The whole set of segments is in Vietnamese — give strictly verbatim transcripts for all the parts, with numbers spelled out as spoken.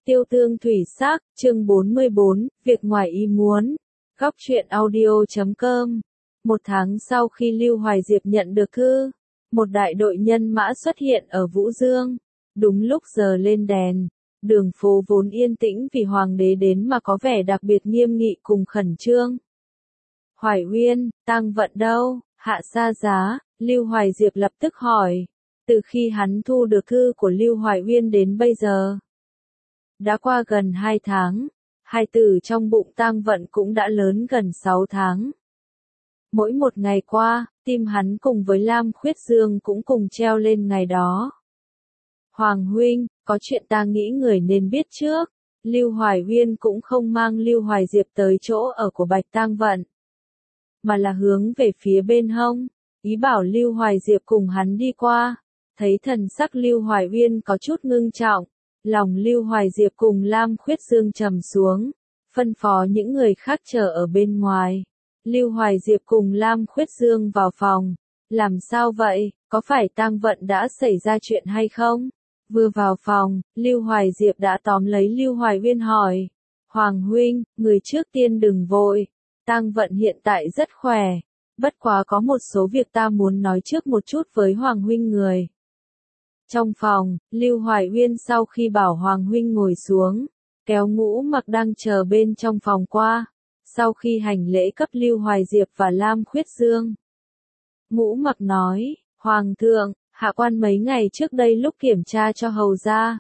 Tiêu tương thủy sắc, chương bốn mươi bốn, việc ngoài ý muốn. Góc truyện audio chấm com. Một tháng sau khi Lưu Hoài Diệp nhận được thư, một đại đội nhân mã xuất hiện ở Vũ Dương. Đúng lúc giờ lên đèn, đường phố vốn yên tĩnh vì hoàng đế đến mà có vẻ đặc biệt nghiêm nghị cùng khẩn trương. Hoài Uyên, tang vận đâu? Hạ Sa Giá, Lưu Hoài Diệp lập tức hỏi. Từ khi hắn thu được thư của Lưu Hoài Uyên đến bây giờ, đã qua gần hai tháng, hai tử trong bụng tang vận cũng đã lớn gần sáu tháng. Mỗi một ngày qua, tim hắn cùng với Lam Khuyết Dương cũng cùng treo lên ngày đó. Hoàng huynh, có chuyện ta nghĩ người nên biết trước. Lưu Hoài Uyên cũng không mang Lưu Hoài Diệp tới chỗ ở của Bạch Tang Vận, mà là hướng về phía bên hông, ý bảo Lưu Hoài Diệp cùng hắn đi qua. Thấy thần sắc Lưu Hoài Uyên có chút ngưng trọng, lòng Lưu Hoài Diệp cùng Lam Khuyết Dương trầm xuống, phân phó những người khác chờ ở bên ngoài. Lưu Hoài Diệp cùng Lam Khuyết Dương vào phòng. Làm sao vậy, có phải tang vận đã xảy ra chuyện hay không? Vừa vào phòng, Lưu Hoài Diệp đã tóm lấy Lưu Hoài Uyên hỏi. Hoàng huynh, người trước tiên đừng vội. Tang vận hiện tại rất khỏe. Bất quá có một số việc ta muốn nói trước một chút với Hoàng huynh người. Trong phòng, Lưu Hoài Uyên sau khi bảo Hoàng huynh ngồi xuống, kéo Ngũ Mặc đang chờ bên trong phòng qua. Sau khi hành lễ cấp Lưu Hoài Diệp và Lam Khuyết Dương, Ngũ Mặc nói, Hoàng thượng, hạ quan mấy ngày trước đây lúc kiểm tra cho hầu gia,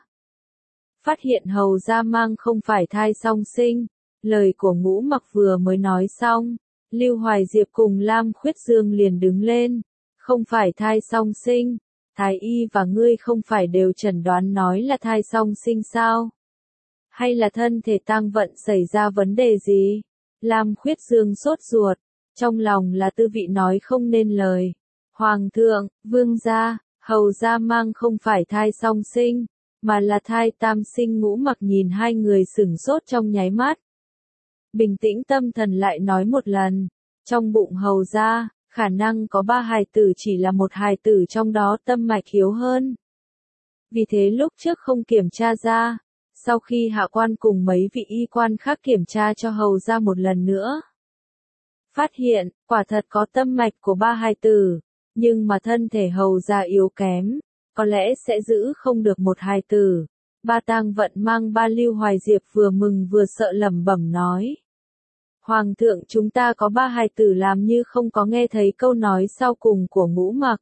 phát hiện hầu gia mang không phải thai song sinh. Lời của Ngũ Mặc vừa mới nói xong, Lưu Hoài Diệp cùng Lam Khuyết Dương liền đứng lên. Không phải thai song sinh, thái y và ngươi không phải đều chẩn đoán nói là thai song sinh sao? Hay là thân thể tang vận xảy ra vấn đề gì? Lam Khuyết Dương sốt ruột, trong lòng là tư vị nói không nên lời. Hoàng thượng, vương gia, hầu gia mang không phải thai song sinh, mà là thai tam sinh. Ngũ Mặc nhìn hai người sửng sốt trong nháy mắt. Bình tĩnh tâm thần lại nói một lần, trong bụng hầu gia, khả năng có ba hài tử, chỉ là một hài tử trong đó tâm mạch yếu hơn. Vì thế lúc trước không kiểm tra ra, sau khi hạ quan cùng mấy vị y quan khác kiểm tra cho hầu gia một lần nữa, phát hiện, quả thật có tâm mạch của ba hài tử, nhưng mà thân thể hầu gia yếu kém, có lẽ sẽ giữ không được một hài tử. Ba tang vận mang ba. Lưu Hoài Diệp vừa mừng vừa sợ lẩm bẩm nói. Hoàng thượng, chúng ta có ba hài tử, làm như không có nghe thấy câu nói sau cùng của Ngũ Mặc.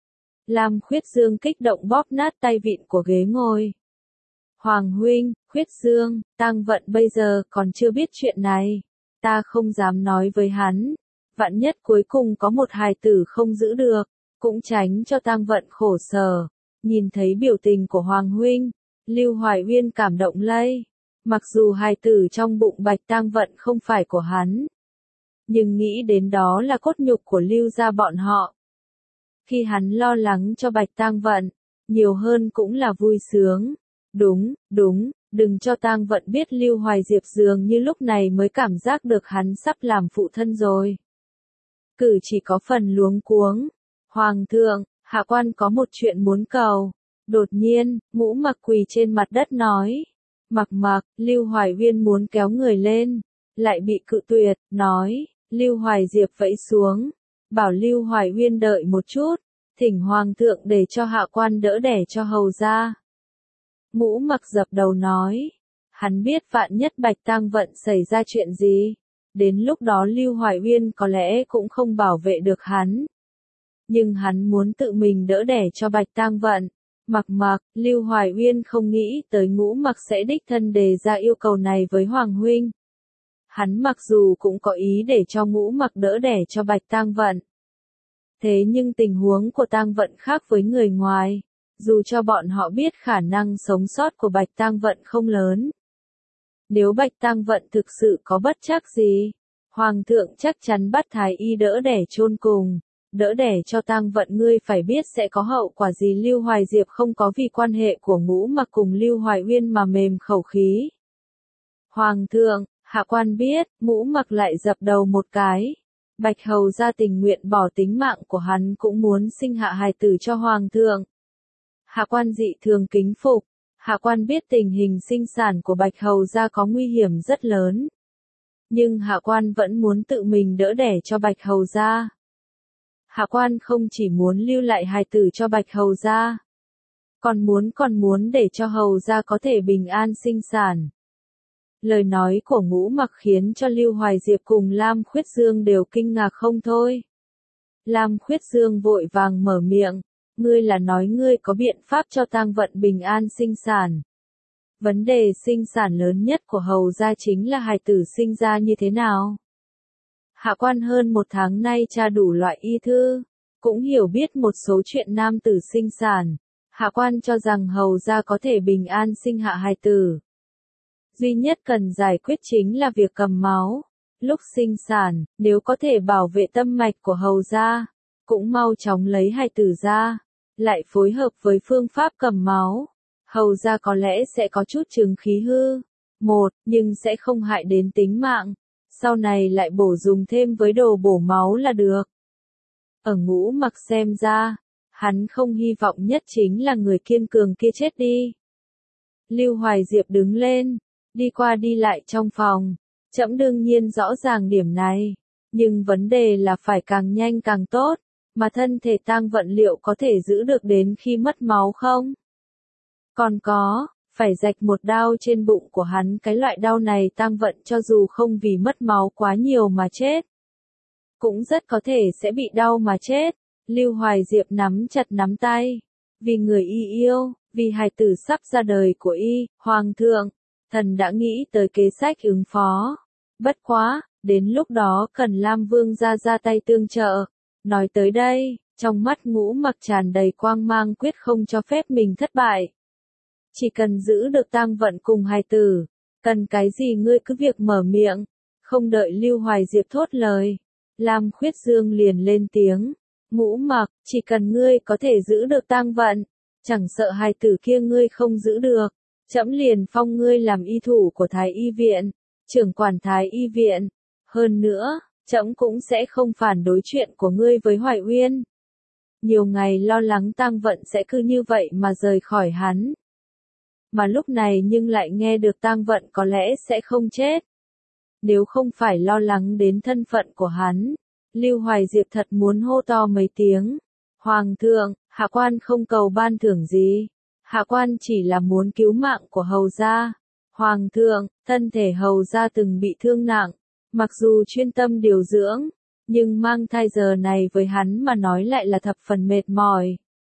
Lam Khuyết Dương kích động bóp nát tay vịn của ghế ngồi. Hoàng huynh, Khuyết Dương, tang vận bây giờ còn chưa biết chuyện này. Ta không dám nói với hắn. Vạn nhất cuối cùng có một hài tử không giữ được, cũng tránh cho tang vận khổ sở. Nhìn thấy biểu tình của Hoàng huynh, Lưu Hoài Uyên cảm động lây. Mặc dù hài tử trong bụng Bạch Tang Vận không phải của hắn, nhưng nghĩ đến đó là cốt nhục của Lưu gia bọn họ. Khi hắn lo lắng cho Bạch Tang Vận, nhiều hơn cũng là vui sướng. Đúng, đúng, đừng cho Tang Vận biết Lưu Hoài Diệp dường như lúc này mới cảm giác được hắn sắp làm phụ thân rồi. Cử chỉ có phần luống cuống. Hoàng thượng, hạ quan có một chuyện muốn cầu. Đột nhiên, Ngũ Mặc quỳ trên mặt đất nói. Mặc mặc, Lưu Hoài Uyên muốn kéo người lên, lại bị cự tuyệt, nói. Lưu Hoài Diệp vẫy xuống, bảo Lưu Hoài Uyên đợi một chút, thỉnh Hoàng thượng để cho hạ quan đỡ đẻ cho hầu gia. Ngũ Mặc dập đầu nói. Hắn biết vạn nhất Bạch Tang Vận xảy ra chuyện gì, đến lúc đó Lưu Hoài Uyên có lẽ cũng không bảo vệ được hắn. Nhưng hắn muốn tự mình đỡ đẻ cho Bạch Tang Vận. Mặc mặc, Lưu Hoài Uyên không nghĩ tới Ngũ Mặc sẽ đích thân đề ra yêu cầu này với Hoàng huynh. Hắn mặc dù cũng có ý để cho Ngũ Mặc đỡ đẻ cho Bạch Tang Vận. Thế nhưng tình huống của Tang Vận khác với người ngoài, dù cho bọn họ biết khả năng sống sót của Bạch Tang Vận không lớn. Nếu Bạch Tang Vận thực sự có bất trắc gì, Hoàng thượng chắc chắn bắt thái y đỡ đẻ chôn cùng. Đỡ đẻ cho tang vận, ngươi phải biết sẽ có hậu quả gì. Lưu Hoài Diệp không có vì quan hệ của Ngũ Mặc cùng Lưu Hoài Uyên mà mềm khẩu khí. Hoàng thượng, hạ quan biết. Ngũ Mặc lại dập đầu một cái. Bạch hầu gia tình nguyện bỏ tính mạng của hắn cũng muốn sinh hạ hài tử cho Hoàng thượng. Hạ quan dị thường kính phục. Hạ quan biết tình hình sinh sản của Bạch Hầu gia có nguy hiểm rất lớn. Nhưng hạ quan vẫn muốn tự mình đỡ đẻ cho Bạch Hầu gia. Hạ quan không chỉ muốn lưu lại hài tử cho Bạch Hầu gia, còn muốn còn muốn để cho Hầu gia có thể bình an sinh sản. Lời nói của Ngũ Mặc khiến cho Lưu Hoài Diệp cùng Lam Khuyết Dương đều kinh ngạc không thôi. Lam Khuyết Dương vội vàng mở miệng, ngươi là nói ngươi có biện pháp cho tang vận bình an sinh sản. Vấn đề sinh sản lớn nhất của Hầu gia chính là hài tử sinh ra như thế nào. Hạ quan hơn một tháng nay tra đủ loại y thư, cũng hiểu biết một số chuyện nam tử sinh sản. Hạ quan cho rằng Hầu gia có thể bình an sinh hạ hài tử. Duy nhất cần giải quyết chính là việc cầm máu. Lúc sinh sản, nếu có thể bảo vệ tâm mạch của Hầu gia, cũng mau chóng lấy hài tử ra, lại phối hợp với phương pháp cầm máu. Hầu gia có lẽ sẽ có chút chứng khí hư. Một, nhưng sẽ không hại đến tính mạng. Sau này lại bổ dùng thêm với đồ bổ máu là được. Ở Ngũ Mặc xem ra, hắn không hy vọng nhất chính là người kiên cường kia chết đi. Lưu Hoài Diệp đứng lên, đi qua đi lại trong phòng. Trẫm đương nhiên rõ ràng điểm này, nhưng vấn đề là phải càng nhanh càng tốt, mà thân thể tang vận liệu có thể giữ được đến khi mất máu không? Còn có, phải rạch một đao trên bụng của hắn, cái loại đau này tang vận cho dù không vì mất máu quá nhiều mà chết, cũng rất có thể sẽ bị đau mà chết. Lưu Hoài Diệp nắm chặt nắm tay, vì người y yêu, vì hài tử sắp ra đời của y, Hoàng thượng, thần đã nghĩ tới kế sách ứng phó. Bất quá, đến lúc đó cần Lam Vương ra ra tay tương trợ. Nói tới đây, trong mắt Ngũ Mặc tràn đầy quang mang, quyết không cho phép mình thất bại. Chỉ cần giữ được tang vận cùng hài tử, cần cái gì ngươi cứ việc mở miệng. Không đợi Lưu Hoài Diệp thốt lời, Lam Khuyết Dương liền lên tiếng, Ngũ Mặc, chỉ cần ngươi có thể giữ được tang vận, chẳng sợ hài tử kia ngươi không giữ được, trẫm liền phong ngươi làm y thủ của Thái Y viện, trưởng quản Thái Y viện. Hơn nữa, trẫm cũng sẽ không phản đối chuyện của ngươi với Hoài Uyên. Nhiều ngày lo lắng tang vận sẽ cứ như vậy mà rời khỏi hắn. Mà lúc này nhưng lại nghe được tang vận có lẽ sẽ không chết. Nếu không phải lo lắng đến thân phận của hắn, Lưu Hoài Diệp thật muốn hô to mấy tiếng. Hoàng thượng, hạ quan không cầu ban thưởng gì. Hạ quan chỉ là muốn cứu mạng của Hầu gia. Hoàng thượng, thân thể Hầu gia từng bị thương nặng, mặc dù chuyên tâm điều dưỡng, nhưng mang thai giờ này với hắn mà nói lại là thập phần mệt mỏi.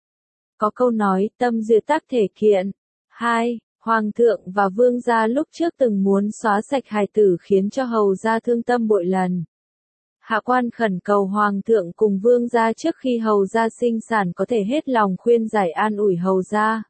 Có câu nói tâm duyệt tác thể kiện. Hai, Hoàng thượng và Vương gia lúc trước từng muốn xóa sạch hài tử khiến cho Hầu gia thương tâm bội lần. Hạ quan khẩn cầu Hoàng thượng cùng Vương gia trước khi Hầu gia sinh sản có thể hết lòng khuyên giải an ủi Hầu gia,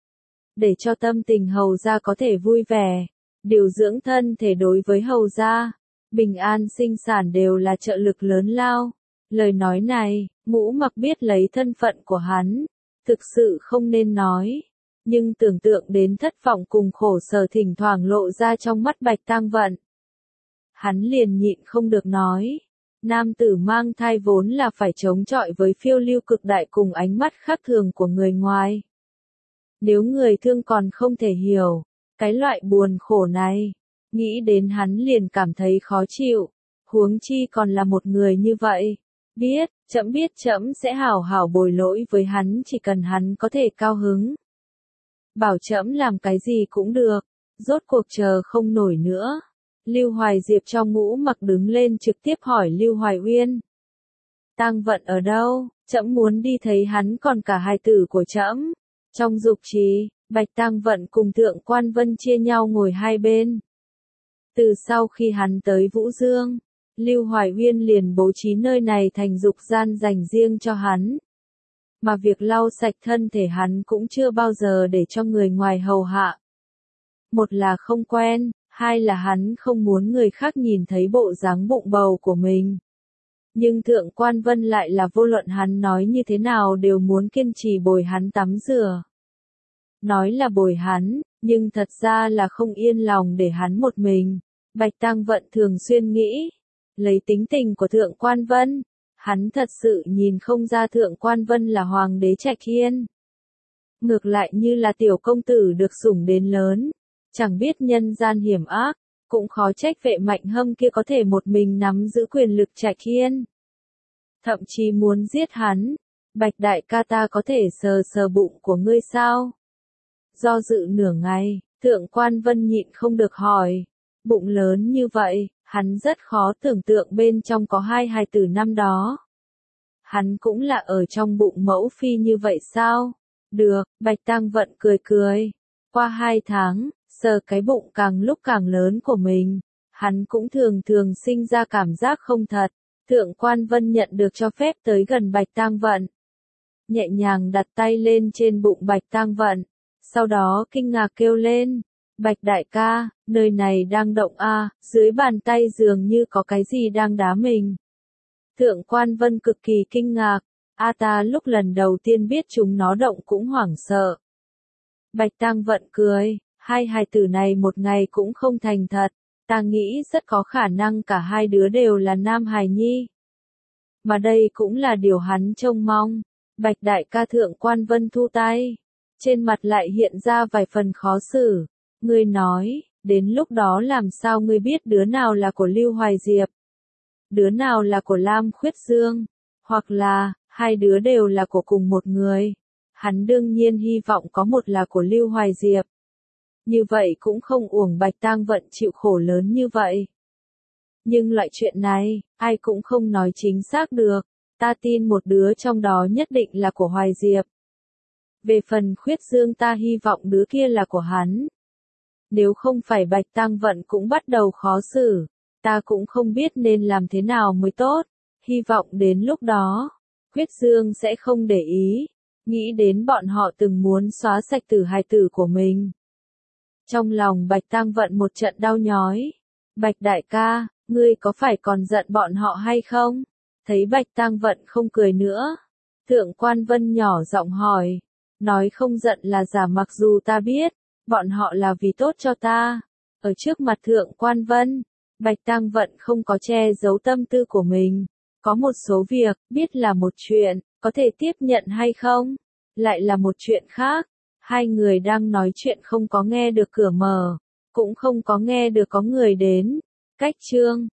để cho tâm tình Hầu gia có thể vui vẻ, điều dưỡng thân thể đối với Hầu gia, bình an sinh sản đều là trợ lực lớn lao. Lời nói này, Ngũ Mặc biết lấy thân phận của hắn, thực sự không nên nói, nhưng tưởng tượng đến thất vọng cùng khổ sở thỉnh thoảng lộ ra trong mắt Bạch Tang Vận, hắn liền nhịn không được nói. Nam tử mang thai vốn là phải chống chọi với phiêu lưu cực đại cùng ánh mắt khác thường của người ngoài. Nếu người thương còn không thể hiểu cái loại buồn khổ này, nghĩ đến hắn liền cảm thấy khó chịu, huống chi còn là một người như vậy. Biết, trẫm biết trẫm sẽ hảo hảo bồi lỗi với hắn, chỉ cần hắn có thể cao hứng. Bảo trẫm làm cái gì cũng được, rốt cuộc chờ không nổi nữa. Lưu Hoài Diệp trong Ngũ Mặc đứng lên trực tiếp hỏi Lưu Hoài Uyên. Tang vận ở đâu? Trẫm muốn đi thấy hắn còn cả hài tử của trẫm. Trong dục trì, Bạch Tang Vận cùng Thượng Quan Vân chia nhau ngồi hai bên. Từ sau khi hắn tới Vũ Dương, Lưu Hoài Uyên liền bố trí nơi này thành dục gian dành riêng cho hắn. Mà việc lau sạch thân thể hắn cũng chưa bao giờ để cho người ngoài hầu hạ. Một là không quen, hai là hắn không muốn người khác nhìn thấy bộ dáng bụng bầu của mình. Nhưng Thượng Quan Vân lại là vô luận hắn nói như thế nào đều muốn kiên trì bồi hắn tắm rửa. Nói là bồi hắn, nhưng thật ra là không yên lòng để hắn một mình. Bạch Tang Vận thường xuyên nghĩ, lấy tính tình của Thượng Quan Vân, hắn thật sự nhìn không ra Thượng Quan Vân là hoàng đế Trạch Hiên. ngược lại như là tiểu công tử được sủng đến lớn, chẳng biết nhân gian hiểm ác, cũng khó trách Vệ Mạnh Hâm kia có thể một mình nắm giữ quyền lực Trạch Hiên. Thậm chí muốn giết hắn. Bạch đại ca, ta có thể sờ sờ bụng của ngươi sao? Do dự nửa ngày, Thượng Quan Vân nhịn không được hỏi. Bụng lớn như vậy, hắn rất khó tưởng tượng bên trong có hai hài tử năm đó. Hắn cũng là ở trong bụng mẫu phi như vậy sao? Được, Bạch Tăng Vận cười cười. Qua hai tháng, sờ cái bụng càng lúc càng lớn của mình, hắn cũng thường thường sinh ra cảm giác không thật. Thượng Quan Vân nhận được cho phép tới gần Bạch Tăng Vận. Nhẹ nhàng đặt tay lên trên bụng Bạch Tăng Vận, sau đó kinh ngạc kêu lên. Bạch đại ca, nơi này đang động a, à, dưới bàn tay dường như có cái gì đang đá mình. Thượng Quan Vân cực kỳ kinh ngạc, a ta lúc lần đầu tiên biết chúng nó động cũng hoảng sợ. Bạch Tăng Vận cười, hai hài tử này một ngày cũng không thành thật, ta nghĩ rất có khả năng cả hai đứa đều là nam hài nhi. Mà đây cũng là điều hắn trông mong. Bạch đại ca, Thượng Quan Vân thu tay, trên mặt lại hiện ra vài phần khó xử. Ngươi nói, đến lúc đó làm sao ngươi biết đứa nào là của Lưu Hoài Diệp, đứa nào là của Lam Khuyết Dương, hoặc là, hai đứa đều là của cùng một người. Hắn đương nhiên hy vọng có một là của Lưu Hoài Diệp. Như vậy cũng không uổng Bạch Tăng Vận chịu khổ lớn như vậy. Nhưng loại chuyện này, ai cũng không nói chính xác được. Ta tin một đứa trong đó nhất định là của Hoài Diệp. Về phần Khuyết Dương, ta hy vọng đứa kia là của hắn. Nếu không phải Bạch Tăng Vận cũng bắt đầu khó xử, ta cũng không biết nên làm thế nào mới tốt. Hy vọng đến lúc đó, Khuyết Dương sẽ không để ý, nghĩ đến bọn họ từng muốn xóa sạch tử hài tử của mình. Trong lòng Bạch Tăng Vận một trận đau nhói. Bạch đại ca, ngươi có phải còn giận bọn họ hay không? Thấy Bạch Tăng Vận không cười nữa, Thượng Quan Vân nhỏ giọng hỏi, nói không giận là giả, mặc dù ta biết, bọn họ là vì tốt cho ta. Ở trước mặt Thượng Quan Vân, Bạch Tăng Vận không có che giấu tâm tư của mình. Có một số việc, biết là một chuyện, có thể tiếp nhận hay không, lại là một chuyện khác. Hai người đang nói chuyện không có nghe được cửa mở, cũng không có nghe được có người đến. Cách chương